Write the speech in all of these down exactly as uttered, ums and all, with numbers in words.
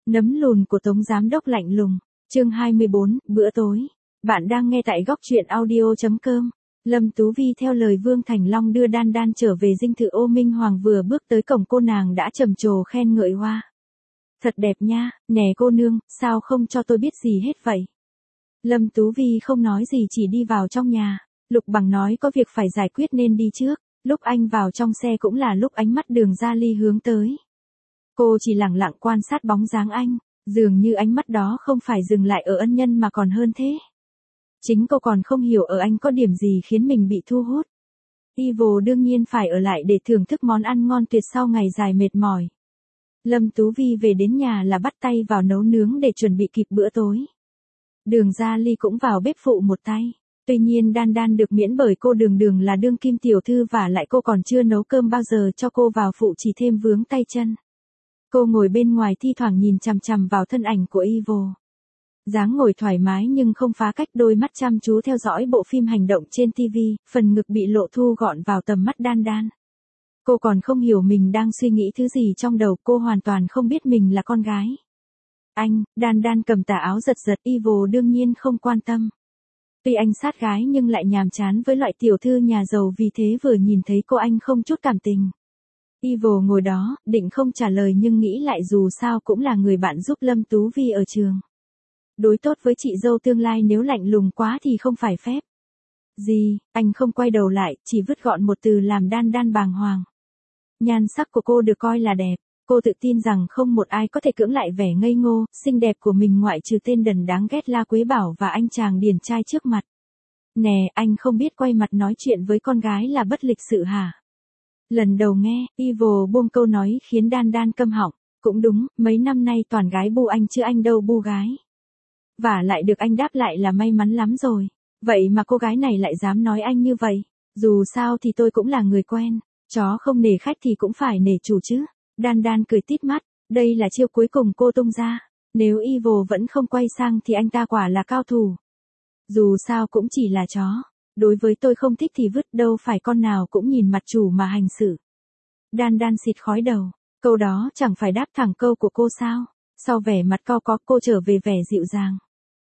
Nấm lùn của Tống Giám Đốc lạnh lùng. Chương hai mươi bốn, bữa tối. Bạn đang nghe tại góc truyện audio.com. Lâm Tú Vi theo lời Vương Thành Long đưa Đan Đan trở về dinh thự Ô Minh Hoàng, vừa bước tới cổng cô nàng đã trầm trồ khen ngợi hoa. Thật đẹp nha, nè cô nương, sao không cho tôi biết gì hết vậy? Lâm Tú Vi không nói gì chỉ đi vào trong nhà. Lục Bằng nói có việc phải giải quyết nên đi trước. Lúc anh vào trong xe cũng là lúc ánh mắt Đường Gia Ly hướng tới. Cô chỉ lặng lặng quan sát bóng dáng anh, dường như ánh mắt đó không phải dừng lại ở ân nhân mà còn hơn thế. Chính cô còn không hiểu ở anh có điểm gì khiến mình bị thu hút. Ivo đương nhiên phải ở lại để thưởng thức món ăn ngon tuyệt sau ngày dài mệt mỏi. Lâm Tú Vi về đến nhà là bắt tay vào nấu nướng để chuẩn bị kịp bữa tối. Đường Gia Ly cũng vào bếp phụ một tay. Tuy nhiên Đan Đan được miễn bởi cô Đường Đường là đương kim tiểu thư và lại cô còn chưa nấu cơm bao giờ cho cô vào phụ chỉ thêm vướng tay chân. Cô ngồi bên ngoài thi thoảng nhìn chằm chằm vào thân ảnh của Ivo. Dáng ngồi thoải mái nhưng không phá cách, đôi mắt chăm chú theo dõi bộ phim hành động trên ti vi, phần ngực bị lộ thu gọn vào tầm mắt Đan Đan. Cô còn không hiểu mình đang suy nghĩ thứ gì trong đầu, cô hoàn toàn không biết mình là con gái. Anh, Đan Đan cầm tà áo giật giật, Ivo đương nhiên không quan tâm. Tuy anh sát gái nhưng lại nhàm chán với loại tiểu thư nhà giàu, vì thế vừa nhìn thấy cô anh không chút cảm tình. Ivo ngồi đó, định không trả lời nhưng nghĩ lại dù sao cũng là người bạn giúp Lâm Tú Vi ở trường. Đối tốt với chị dâu tương lai, nếu lạnh lùng quá thì không phải phép. Gì, anh không quay đầu lại, chỉ vứt gọn một từ làm Đan Đan bàng hoàng. Nhan sắc của cô được coi là đẹp, cô tự tin rằng không một ai có thể cưỡng lại vẻ ngây ngô, xinh đẹp của mình ngoại trừ tên đần đáng ghét La Quế Bảo và anh chàng điển trai trước mặt. Nè, anh không biết quay mặt nói chuyện với con gái là bất lịch sự hả? Lần đầu nghe, Ivo buông câu nói khiến Đan Đan câm họng. Cũng đúng, mấy năm nay toàn gái bu anh chứ anh đâu bu gái. Và lại được anh đáp lại là may mắn lắm rồi. Vậy mà cô gái này lại dám nói anh như vậy. Dù sao thì tôi cũng là người quen. Chó không nể khách thì cũng phải nể chủ chứ. Đan Đan cười tít mắt. Đây là chiêu cuối cùng cô tung ra. Nếu Ivo vẫn không quay sang thì anh ta quả là cao thủ. Dù sao cũng chỉ là chó. Đối với tôi không thích thì vứt, đâu phải con nào cũng nhìn mặt chủ mà hành xử. Đan Đan xịt khói đầu. Câu đó chẳng phải đáp thẳng câu của cô sao? Sau vẻ mặt cau có, cô trở về vẻ dịu dàng.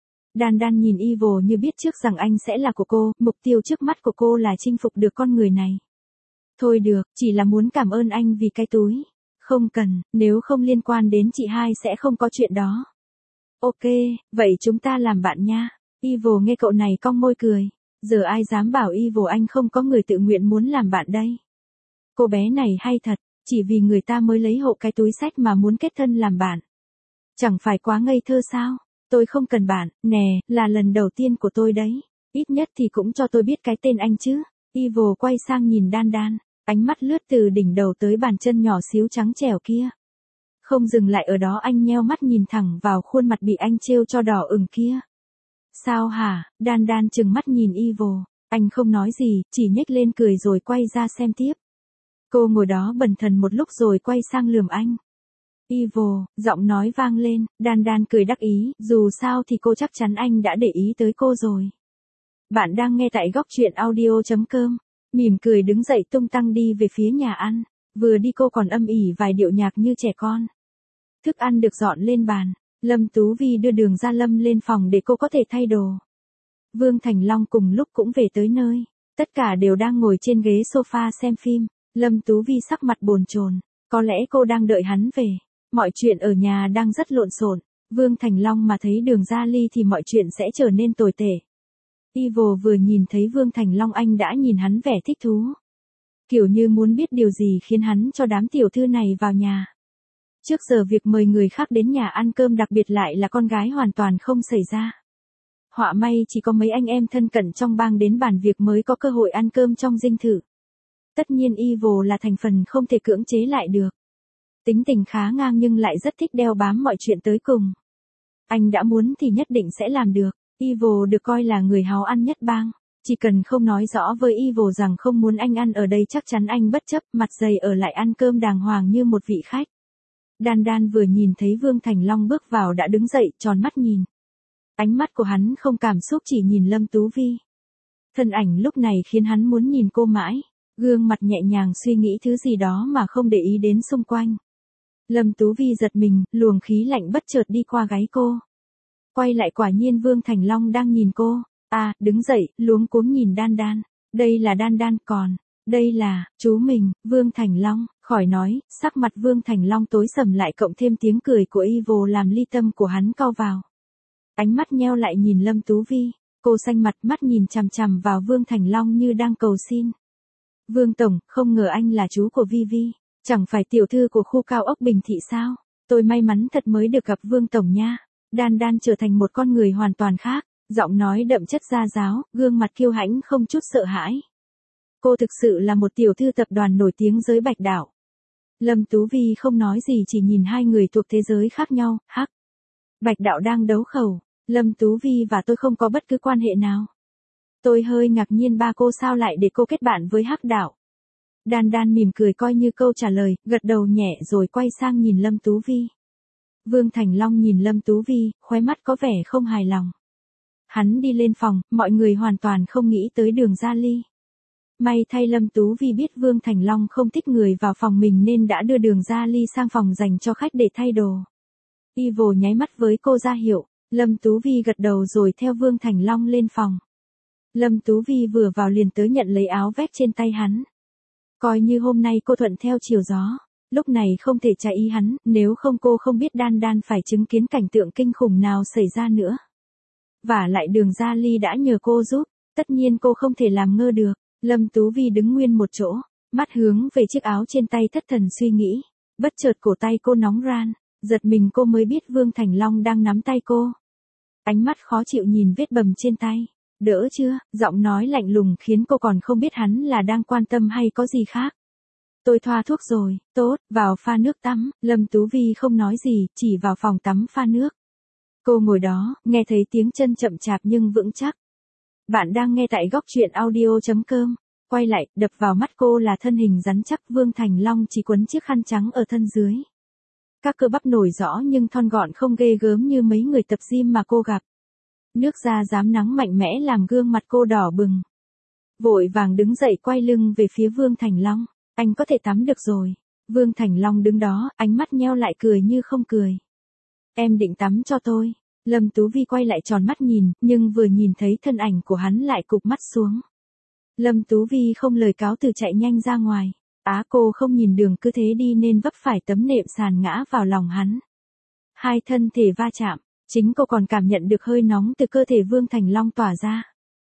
Đan Đan nhìn Ivo như biết trước rằng anh sẽ là của cô, mục tiêu trước mắt của cô là chinh phục được con người này. Thôi được, chỉ là muốn cảm ơn anh vì cái túi. Không cần, nếu không liên quan đến chị hai sẽ không có chuyện đó. Ok, vậy chúng ta làm bạn nha. Ivo nghe cậu này cong môi cười. Giờ ai dám bảo Ivo anh không có người tự nguyện muốn làm bạn đây. Cô bé này hay thật, chỉ vì người ta mới lấy hộ cái túi xách mà muốn kết thân làm bạn. Chẳng phải quá ngây thơ sao? Tôi không cần bạn, nè, là lần đầu tiên của tôi đấy. Ít nhất thì cũng cho tôi biết cái tên anh chứ. Ivo quay sang nhìn Đan Đan, ánh mắt lướt từ đỉnh đầu tới bàn chân nhỏ xíu trắng trẻo kia. Không dừng lại ở đó, anh nheo mắt nhìn thẳng vào khuôn mặt bị anh trêu cho đỏ ửng kia. Sao hả? Đan Đan trừng mắt nhìn Ivo, anh không nói gì, chỉ nhếch lên cười rồi quay ra xem tiếp. Cô ngồi đó bần thần một lúc rồi quay sang lườm anh. Ivo, giọng nói vang lên, Đan Đan cười đắc ý, dù sao thì cô chắc chắn anh đã để ý tới cô rồi. Bạn đang nghe tại góc truyện audio.com, mỉm cười đứng dậy tung tăng đi về phía nhà ăn, vừa đi cô còn âm ỉ vài điệu nhạc như trẻ con. Thức ăn được dọn lên bàn, Lâm Tú Vi đưa Đường Gia Lâm lên phòng để cô có thể thay đồ. Vương Thành Long cùng lúc cũng về tới nơi, tất cả đều đang ngồi trên ghế sofa xem phim. Lâm Tú Vi sắc mặt bồn chồn, có lẽ cô đang đợi hắn về. Mọi chuyện ở nhà đang rất lộn xộn, Vương Thành Long mà thấy Đường Gia Ly thì mọi chuyện sẽ trở nên tồi tệ. Ivo vừa nhìn thấy Vương Thành Long anh đã nhìn hắn vẻ thích thú. Kiểu như muốn biết điều gì khiến hắn cho đám tiểu thư này vào nhà. Trước giờ việc mời người khác đến nhà ăn cơm, đặc biệt lại là con gái, hoàn toàn không xảy ra. Họa may chỉ có mấy anh em thân cận trong bang đến bàn việc mới có cơ hội ăn cơm trong dinh thự. Tất nhiên Ivo là thành phần không thể cưỡng chế lại được. Tính tình khá ngang nhưng lại rất thích đeo bám mọi chuyện tới cùng. Anh đã muốn thì nhất định sẽ làm được. Ivo được coi là người háo ăn nhất bang. Chỉ cần không nói rõ với Ivo rằng không muốn anh ăn ở đây, chắc chắn anh bất chấp, mặt dày ở lại ăn cơm đàng hoàng như một vị khách. Đan Đan vừa nhìn thấy Vương Thành Long bước vào đã đứng dậy, tròn mắt nhìn. Ánh mắt của hắn không cảm xúc, chỉ nhìn Lâm Tú Vi. Thân ảnh lúc này khiến hắn muốn nhìn cô mãi. Gương mặt nhẹ nhàng suy nghĩ thứ gì đó mà không để ý đến xung quanh. Lâm Tú Vi giật mình, luồng khí lạnh bất chợt đi qua gáy cô. Quay lại quả nhiên Vương Thành Long đang nhìn cô. À, đứng dậy, luống cuống nhìn Đan Đan. Đây là Đan Đan, còn, đây là, chú mình, Vương Thành Long. Khỏi nói, sắc mặt Vương Thành Long tối sầm lại cộng thêm tiếng cười của Evil làm ly tâm của hắn cau vào. Ánh mắt nheo lại nhìn Lâm Tú Vi. Cô xanh mặt mắt nhìn chằm chằm vào Vương Thành Long như đang cầu xin. Vương Tổng, không ngờ anh là chú của Vi Vi. Chẳng phải tiểu thư của khu cao ốc Bình Thị sao? Tôi may mắn thật mới được gặp Vương Tổng nha. Đan Đan trở thành một con người hoàn toàn khác. Giọng nói đậm chất gia giáo, gương mặt kiêu hãnh không chút sợ hãi. Cô thực sự là một tiểu thư tập đoàn nổi tiếng giới Bạch Đảo. Lâm Tú Vi không nói gì chỉ nhìn hai người thuộc thế giới khác nhau, hắc. Bạch Đạo đang đấu khẩu, Lâm Tú Vi và tôi không có bất cứ quan hệ nào. Tôi hơi ngạc nhiên ba cô sao lại để cô kết bạn với Hắc Đạo. Đan Đan mỉm cười coi như câu trả lời, gật đầu nhẹ rồi quay sang nhìn Lâm Tú Vi. Vương Thành Long nhìn Lâm Tú Vi, khóe mắt có vẻ không hài lòng. Hắn đi lên phòng, mọi người hoàn toàn không nghĩ tới Đường Gia Ly. May thay Lâm Tú Vi biết Vương Thành Long không thích người vào phòng mình nên đã đưa Đường Gia Ly sang phòng dành cho khách để thay đồ. Evil nháy mắt với cô ra hiệu, Lâm Tú Vi gật đầu rồi theo Vương Thành Long lên phòng. Lâm Tú Vi vừa vào liền tới nhận lấy áo vest trên tay hắn. Coi như hôm nay cô thuận theo chiều gió, lúc này không thể trái ý hắn, nếu không cô không biết Đan Đan phải chứng kiến cảnh tượng kinh khủng nào xảy ra nữa. Và lại Đường Gia Ly đã nhờ cô giúp, tất nhiên cô không thể làm ngơ được. Lâm Tú Vi đứng nguyên một chỗ, mắt hướng về chiếc áo trên tay thất thần suy nghĩ. Bất chợt cổ tay cô nóng ran, giật mình cô mới biết Vương Thành Long đang nắm tay cô. Ánh mắt khó chịu nhìn vết bầm trên tay. Đỡ chưa, giọng nói lạnh lùng khiến cô còn không biết hắn là đang quan tâm hay có gì khác. Tôi thoa thuốc rồi, tốt, vào pha nước tắm. Lâm Tú Vi không nói gì, chỉ vào phòng tắm pha nước. Cô ngồi đó, nghe thấy tiếng chân chậm chạp nhưng vững chắc. Bạn đang nghe tại góc truyện audio chấm com. Quay lại, đập vào mắt cô là thân hình rắn chắc Vương Thành Long chỉ quấn chiếc khăn trắng ở thân dưới. Các cơ bắp nổi rõ nhưng thon gọn không ghê gớm như mấy người tập gym mà cô gặp. Nước da rám nắng mạnh mẽ làm gương mặt cô đỏ bừng. Vội vàng đứng dậy quay lưng về phía Vương Thành Long. Anh có thể tắm được rồi. Vương Thành Long đứng đó, ánh mắt nheo lại cười như không cười. Em định tắm cho tôi. Lâm Tú Vi quay lại tròn mắt nhìn, nhưng vừa nhìn thấy thân ảnh của hắn lại cụp mắt xuống. Lâm Tú Vi không lời cáo từ chạy nhanh ra ngoài. Á cô không nhìn đường cứ thế đi nên vấp phải tấm nệm sàn ngã vào lòng hắn. Hai thân thể va chạm, chính cô còn cảm nhận được hơi nóng từ cơ thể Vương Thành Long tỏa ra.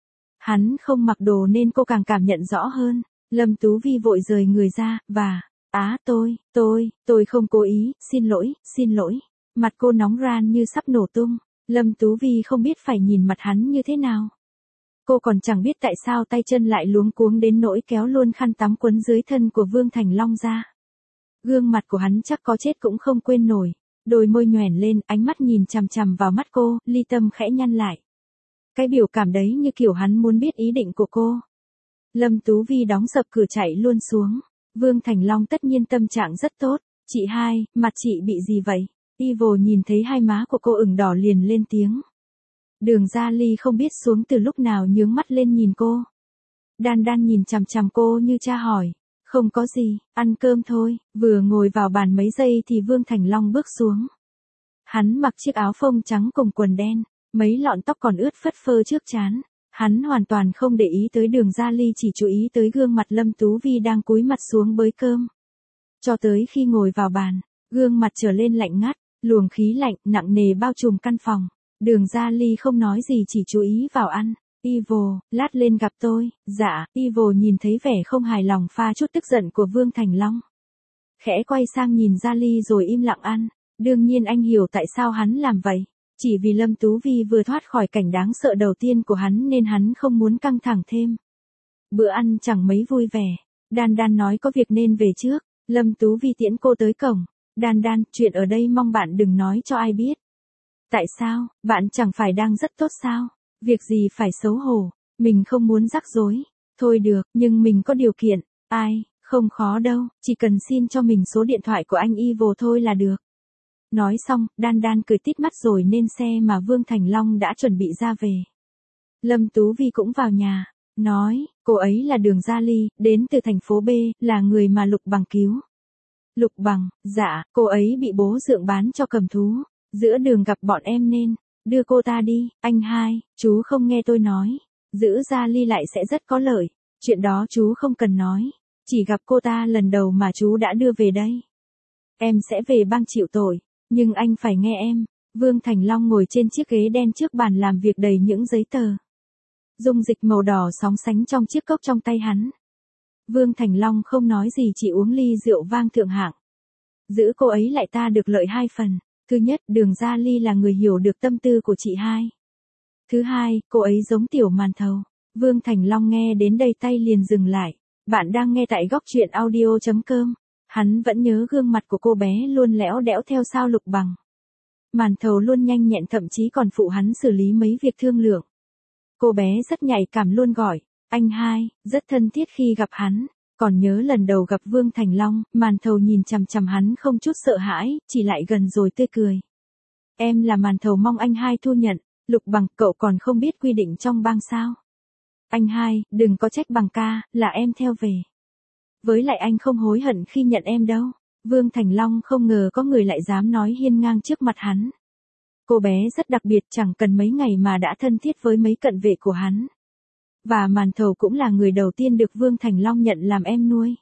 Hắn không mặc đồ nên cô càng cảm nhận rõ hơn. Lâm Tú Vi vội rời người ra, và, á tôi, tôi, tôi không cố ý, xin lỗi, xin lỗi. Mặt cô nóng ran như sắp nổ tung. Lâm Tú Vi không biết phải nhìn mặt hắn như thế nào. Cô còn chẳng biết tại sao tay chân lại luống cuống đến nỗi kéo luôn khăn tắm quấn dưới thân của Vương Thành Long ra. Gương mặt của hắn chắc có chết cũng không quên nổi. Đôi môi nhoẻn lên, ánh mắt nhìn chằm chằm vào mắt cô, ly tâm khẽ nhăn lại. Cái biểu cảm đấy như kiểu hắn muốn biết ý định của cô. Lâm Tú Vi đóng sập cửa chạy luôn xuống. Vương Thành Long tất nhiên tâm trạng rất tốt. Chị hai, mặt chị bị gì vậy? Evil nhìn thấy hai má của cô ửng đỏ liền lên tiếng. Đường Gia Ly không biết xuống từ lúc nào nhướng mắt lên nhìn cô. Đan Đan nhìn chằm chằm cô như tra hỏi. Không có gì, ăn cơm thôi. Vừa ngồi vào bàn mấy giây thì Vương Thành Long bước xuống. Hắn mặc chiếc áo phông trắng cùng quần đen, mấy lọn tóc còn ướt phất phơ trước trán. Hắn hoàn toàn không để ý tới Đường Gia Ly, chỉ chú ý tới gương mặt Lâm Tú Vi đang cúi mặt xuống bới cơm. Cho tới khi ngồi vào bàn, gương mặt trở lên lạnh ngắt, luồng khí lạnh nặng nề bao trùm căn phòng. Đường Gia Ly không nói gì chỉ chú ý vào ăn. Evil, lát lên gặp tôi. Dạ. Evil nhìn thấy vẻ không hài lòng pha chút tức giận của Vương Thành Long. Khẽ quay sang nhìn Gia Ly rồi im lặng ăn. Đương nhiên anh hiểu tại sao hắn làm vậy. Chỉ vì Lâm Tú Vi vừa thoát khỏi cảnh đáng sợ đầu tiên của hắn nên hắn không muốn căng thẳng thêm. Bữa ăn chẳng mấy vui vẻ. Đan Đan nói có việc nên về trước. Lâm Tú Vi tiễn cô tới cổng. Đan Đan, chuyện ở đây mong bạn đừng nói cho ai biết. Tại sao, bạn chẳng phải đang rất tốt sao? Việc gì phải xấu hổ, mình không muốn rắc rối. Thôi được, nhưng mình có điều kiện. Ai, không khó đâu, chỉ cần xin cho mình số điện thoại của anh Evil thôi là được. Nói xong, Đan Đan cười tít mắt rồi lên xe mà Vương Thành Long đã chuẩn bị ra về. Lâm Tú Vi cũng vào nhà, nói, cô ấy là Đường Gia Ly, đến từ thành phố B, là người mà Lục Bằng cứu. Lục Bằng, dạ, cô ấy bị bố dượng bán cho cầm thú. Giữa đường gặp bọn em nên đưa cô ta đi. Anh hai, chú không nghe tôi nói. Giữ Gia Ly lại sẽ rất có lợi. Chuyện đó chú không cần nói. Chỉ gặp cô ta lần đầu mà chú đã đưa về đây. Em sẽ về bang chịu tội. Nhưng anh phải nghe em. Vương Thành Long ngồi trên chiếc ghế đen trước bàn làm việc đầy những giấy tờ. Dung dịch màu đỏ sóng sánh trong chiếc cốc trong tay hắn. Vương Thành Long không nói gì, chỉ uống ly rượu vang thượng hạng. Giữ cô ấy lại ta được lợi hai phần. Thứ nhất, Đường Gia Ly là người hiểu được tâm tư của chị hai. Thứ hai, cô ấy giống tiểu màn thầu. Vương Thành Long nghe đến đây tay liền dừng lại. Bạn đang nghe tại góc truyện audio chấm com. Hắn vẫn nhớ gương mặt của cô bé luôn lẽo đẽo theo sao Lục Bằng. Màn thầu luôn nhanh nhẹn, thậm chí còn phụ hắn xử lý mấy việc thương lượng. Cô bé rất nhạy cảm, luôn gọi anh hai, rất thân thiết khi gặp hắn. Còn nhớ lần đầu gặp Vương Thành Long, màn thầu nhìn chằm chằm hắn không chút sợ hãi, chỉ lại gần rồi tươi cười. Em là màn thầu, mong anh hai thu nhận. Lục Bằng, cậu còn không biết quy định trong bang sao? Anh hai, đừng có trách Bằng ca, là em theo về. Với lại anh không hối hận khi nhận em đâu. Vương Thành Long không ngờ có người lại dám nói hiên ngang trước mặt hắn. Cô bé rất đặc biệt, chẳng cần mấy ngày mà đã thân thiết với mấy cận vệ của hắn. Và màn thầu cũng là người đầu tiên được Vương Thành Long nhận làm em nuôi.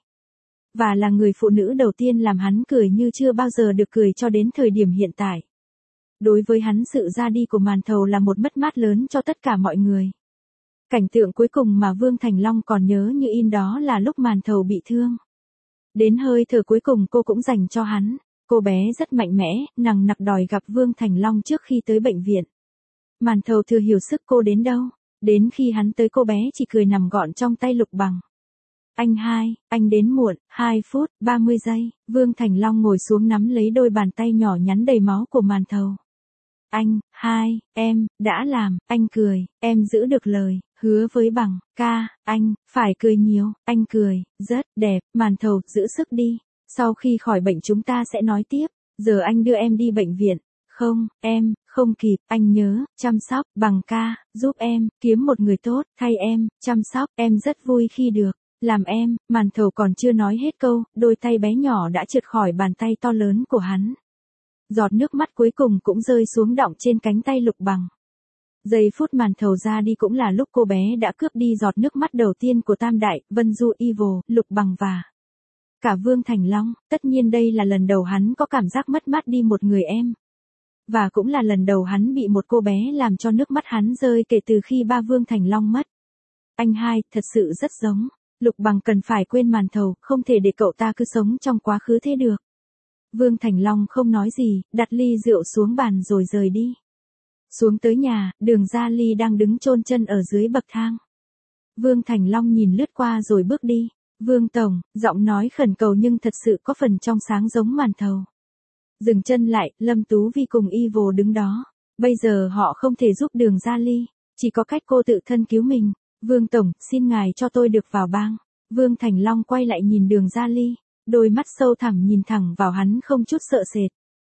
Và là người phụ nữ đầu tiên làm hắn cười như chưa bao giờ được cười cho đến thời điểm hiện tại. Đối với hắn, sự ra đi của màn thầu là một mất mát lớn cho tất cả mọi người. Cảnh tượng cuối cùng mà Vương Thành Long còn nhớ như in đó là lúc màn thầu bị thương. Đến hơi thở cuối cùng cô cũng dành cho hắn. Cô bé rất mạnh mẽ, nằng nặc đòi gặp Vương Thành Long trước khi tới bệnh viện. Màn thầu thừa hiểu sức cô đến đâu. Đến khi hắn tới, cô bé chỉ cười nằm gọn trong tay Lục Bằng. Anh hai, anh đến muộn. Hai phút, ba mươi giây. Vương Thành Long ngồi xuống nắm lấy đôi bàn tay nhỏ nhắn đầy máu của màn thầu. Anh, hai, em, đã làm. Anh cười, em giữ được lời, hứa với Bằng ca, anh, phải cười nhiều. Anh cười, rất đẹp. Màn thầu, giữ sức đi. Sau khi khỏi bệnh chúng ta sẽ nói tiếp. Giờ anh đưa em đi bệnh viện. Không, em, không kịp. Anh nhớ, chăm sóc. Bằng ca, giúp em, kiếm một người tốt, thay em, chăm sóc. Em rất vui khi được làm em. Màn thầu còn chưa nói hết câu, đôi tay bé nhỏ đã trượt khỏi bàn tay to lớn của hắn. Giọt nước mắt cuối cùng cũng rơi xuống đọng trên cánh tay Lục Bằng. Giây phút màn thầu ra đi cũng là lúc cô bé đã cướp đi giọt nước mắt đầu tiên của Tam Đại, Vân Du, Evil, Lục Bằng và cả Vương Thành Long. Tất nhiên đây là lần đầu hắn có cảm giác mất mát đi một người em. Và cũng là lần đầu hắn bị một cô bé làm cho nước mắt hắn rơi kể từ khi ba Vương Thành Long mất. Anh hai, thật sự rất giống. Lục Bằng cần phải quên màn thầu, không thể để cậu ta cứ sống trong quá khứ thế được. Vương Thành Long không nói gì, đặt ly rượu xuống bàn rồi rời đi. Xuống tới nhà, Đường Gia Ly đang đứng chôn chân ở dưới bậc thang. Vương Thành Long nhìn lướt qua rồi bước đi. Vương Tổng, giọng nói khẩn cầu nhưng thật sự có phần trong sáng giống màn thầu. Dừng chân lại, Lâm Tú Vi cùng Evil đứng đó. Bây giờ họ không thể giúp Đường Gia Ly, chỉ có cách cô tự thân cứu mình. Vương Tổng, xin ngài cho tôi được vào bang. Vương Thành Long quay lại nhìn Đường Gia Ly, đôi mắt sâu thẳm nhìn thẳng vào hắn không chút sợ sệt.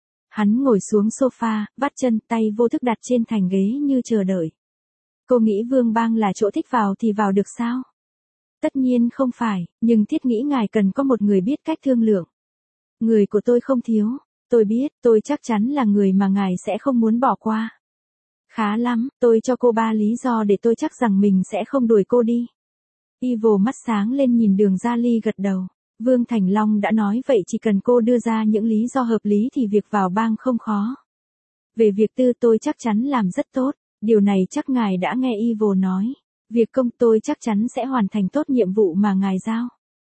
Hắn ngồi xuống sofa, vắt chân, tay vô thức đặt trên thành ghế như chờ đợi. Cô nghĩ Vương bang là chỗ thích vào thì vào được sao? Tất nhiên không phải, nhưng thiết nghĩ ngài cần có một người biết cách thương lượng. Người của tôi không thiếu, tôi biết, tôi chắc chắn là người mà ngài sẽ không muốn bỏ qua. Khá lắm, tôi cho cô ba lý do để tôi chắc rằng mình sẽ không đuổi cô đi. Evil mắt sáng lên nhìn Đường Gia Ly gật đầu. Vương Thành Long đã nói vậy, chỉ cần cô đưa ra những lý do hợp lý thì việc vào bang không khó. Về việc tư tôi chắc chắn làm rất tốt, điều này chắc ngài đã nghe Evil nói. Việc công tôi chắc chắn sẽ hoàn thành tốt nhiệm vụ mà ngài giao.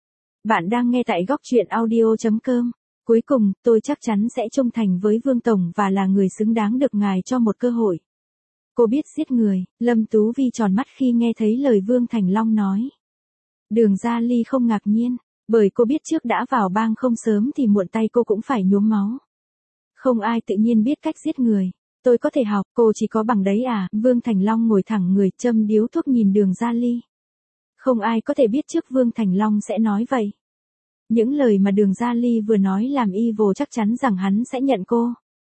Bạn đang nghe tại góc truyện audio chấm com. Cuối cùng, tôi chắc chắn sẽ trung thành với Vương Tổng và là người xứng đáng được ngài cho một cơ hội. Cô biết giết người. Lâm Tú Vi tròn mắt khi nghe thấy lời Vương Thành Long nói. Đường Gia Ly không ngạc nhiên, bởi cô biết trước đã vào bang không sớm thì muộn tay cô cũng phải nhuốm máu. Không ai tự nhiên biết cách giết người. Tôi có thể học, cô chỉ có bằng đấy à? Vương Thành Long ngồi thẳng người, châm điếu thuốc nhìn Đường Gia Ly. Không ai có thể biết trước Vương Thành Long sẽ nói vậy. Những lời mà Đường Gia Ly vừa nói làm Evil chắc chắn rằng hắn sẽ nhận cô.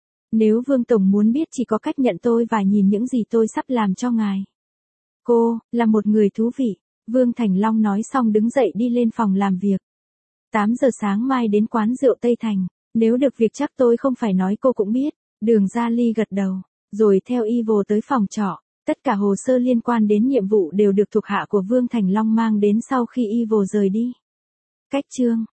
Nếu Vương Tổng muốn biết chỉ có cách nhận tôi và nhìn những gì tôi sắp làm cho ngài. Cô, là một người thú vị. Vương Thành Long nói xong đứng dậy đi lên phòng làm việc. tám giờ sáng mai đến quán rượu Tây Thành. Nếu được việc chắc tôi không phải nói cô cũng biết. Đường Gia Ly gật đầu, rồi theo Evil tới phòng trọ. Tất cả hồ sơ liên quan đến nhiệm vụ đều được thuộc hạ của Vương Thành Long mang đến sau khi Evil rời đi. Cách chương